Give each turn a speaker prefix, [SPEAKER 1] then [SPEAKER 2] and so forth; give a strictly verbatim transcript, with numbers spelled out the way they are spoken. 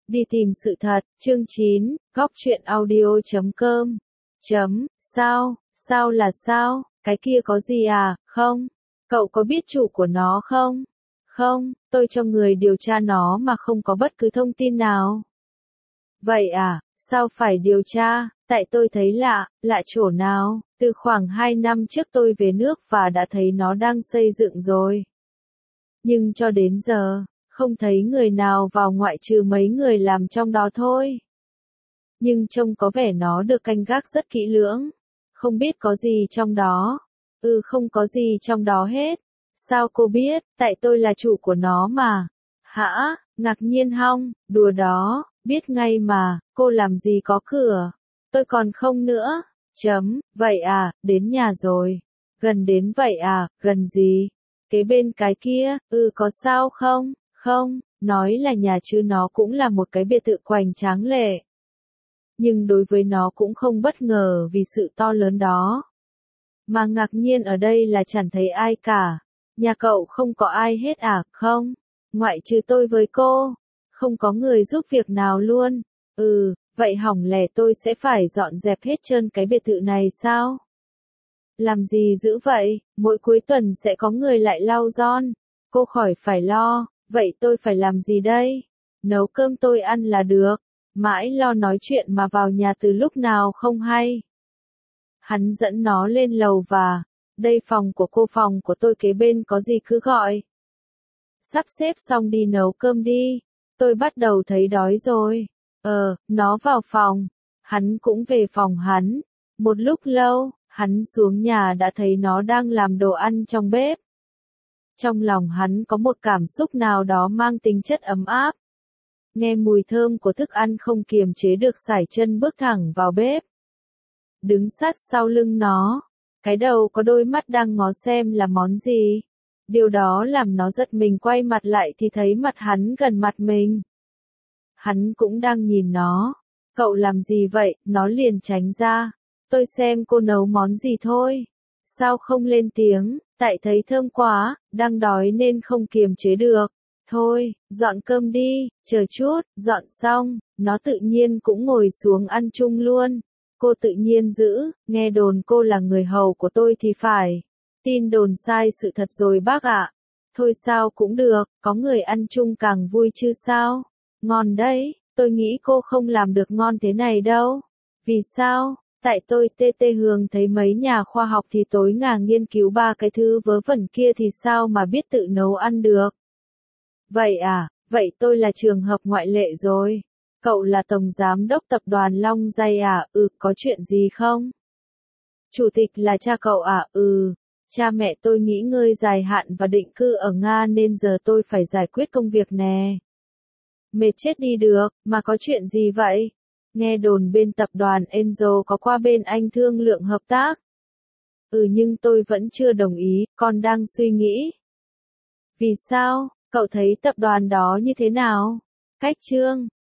[SPEAKER 1] Đi tìm sự thật, chương chín, góc truyện audio chấm com. Chấm, sao, sao là sao, cái kia có gì à, không? Cậu có biết chủ của nó không? Không, tôi cho người điều tra nó mà không có bất cứ thông tin nào. Vậy à, sao phải điều tra, tại tôi thấy lạ, lạ chỗ nào, từ khoảng hai năm trước tôi về nước và đã thấy nó đang xây dựng rồi. Nhưng cho đến giờ, không thấy người nào vào ngoại trừ mấy người làm trong đó thôi. Nhưng trông có vẻ nó được canh gác rất kỹ lưỡng. Không biết có gì trong đó. Ừ không có gì trong đó hết. Sao cô biết, tại tôi là chủ của nó mà. Hả, ngạc nhiên hông, đùa đó, biết ngay mà, cô làm gì có cửa. Tôi còn không nữa. Chấm, vậy à, đến nhà rồi. Gần đến vậy à, gần gì? Kế bên cái kia, ừ có sao không? Không, nói là nhà chứ nó cũng là một cái biệt thự hoành tráng lệ. Nhưng đối với nó cũng không bất ngờ vì sự to lớn đó. Mà ngạc nhiên ở đây là chẳng thấy ai cả. Nhà cậu không có ai hết à, không? Ngoại trừ tôi với cô. Không có người giúp việc nào luôn. Ừ, vậy hỏng lẻ tôi sẽ phải dọn dẹp hết trơn cái biệt thự này sao? Làm gì dữ vậy, mỗi cuối tuần sẽ có người lại lau giòn. Cô khỏi phải lo. Vậy tôi phải làm gì đây? Nấu cơm tôi ăn là được. Mãi lo nói chuyện mà vào nhà từ lúc nào không hay. Hắn dẫn nó lên lầu và, đây phòng của cô, phòng của tôi kế bên, có gì cứ gọi. Sắp xếp xong đi nấu cơm đi. Tôi bắt đầu thấy đói rồi. Ờ, nó vào phòng. Hắn cũng về phòng hắn. Một lúc lâu, hắn xuống nhà đã thấy nó đang làm đồ ăn trong bếp. Trong lòng hắn có một cảm xúc nào đó mang tính chất ấm áp. Nghe mùi thơm của thức ăn không kiềm chế được sải chân bước thẳng vào bếp. Đứng sát sau lưng nó, cái đầu có đôi mắt đang ngó xem là món gì. Điều đó làm nó giật mình, quay mặt lại thì thấy mặt hắn gần mặt mình. Hắn cũng đang nhìn nó. Cậu làm gì vậy? Nó liền tránh ra. Tôi xem cô nấu món gì thôi. Sao không lên tiếng? Tại thấy thơm quá, đang đói nên không kiềm chế được. Thôi, dọn cơm đi, chờ chút, dọn xong, nó tự nhiên cũng ngồi xuống ăn chung luôn. Cô tự nhiên giữ, nghe đồn cô là người hầu của tôi thì phải. Tin đồn sai sự thật rồi bác ạ. Thôi sao cũng được, có người ăn chung càng vui chứ sao. Ngon đấy, tôi nghĩ cô không làm được ngon thế này đâu. Vì sao? Tại tôi tê tê Hường thấy mấy nhà khoa học thì tối ngà nghiên cứu ba cái thứ vớ vẩn kia thì sao mà biết tự nấu ăn được. Vậy à, vậy tôi là trường hợp ngoại lệ rồi. Cậu là tổng giám đốc tập đoàn Long Giai à, ừ, có chuyện gì không? Chủ tịch là cha cậu à, ừ, cha mẹ tôi nghỉ ngơi dài hạn và định cư ở Nga nên giờ tôi phải giải quyết công việc nè. Mệt chết đi được, mà có chuyện gì vậy? Nghe đồn bên tập đoàn Enzo có qua bên anh thương lượng hợp tác. Ừ nhưng tôi vẫn chưa đồng ý, con đang suy nghĩ. Vì sao? Cậu thấy tập đoàn đó như thế nào? Cách trương,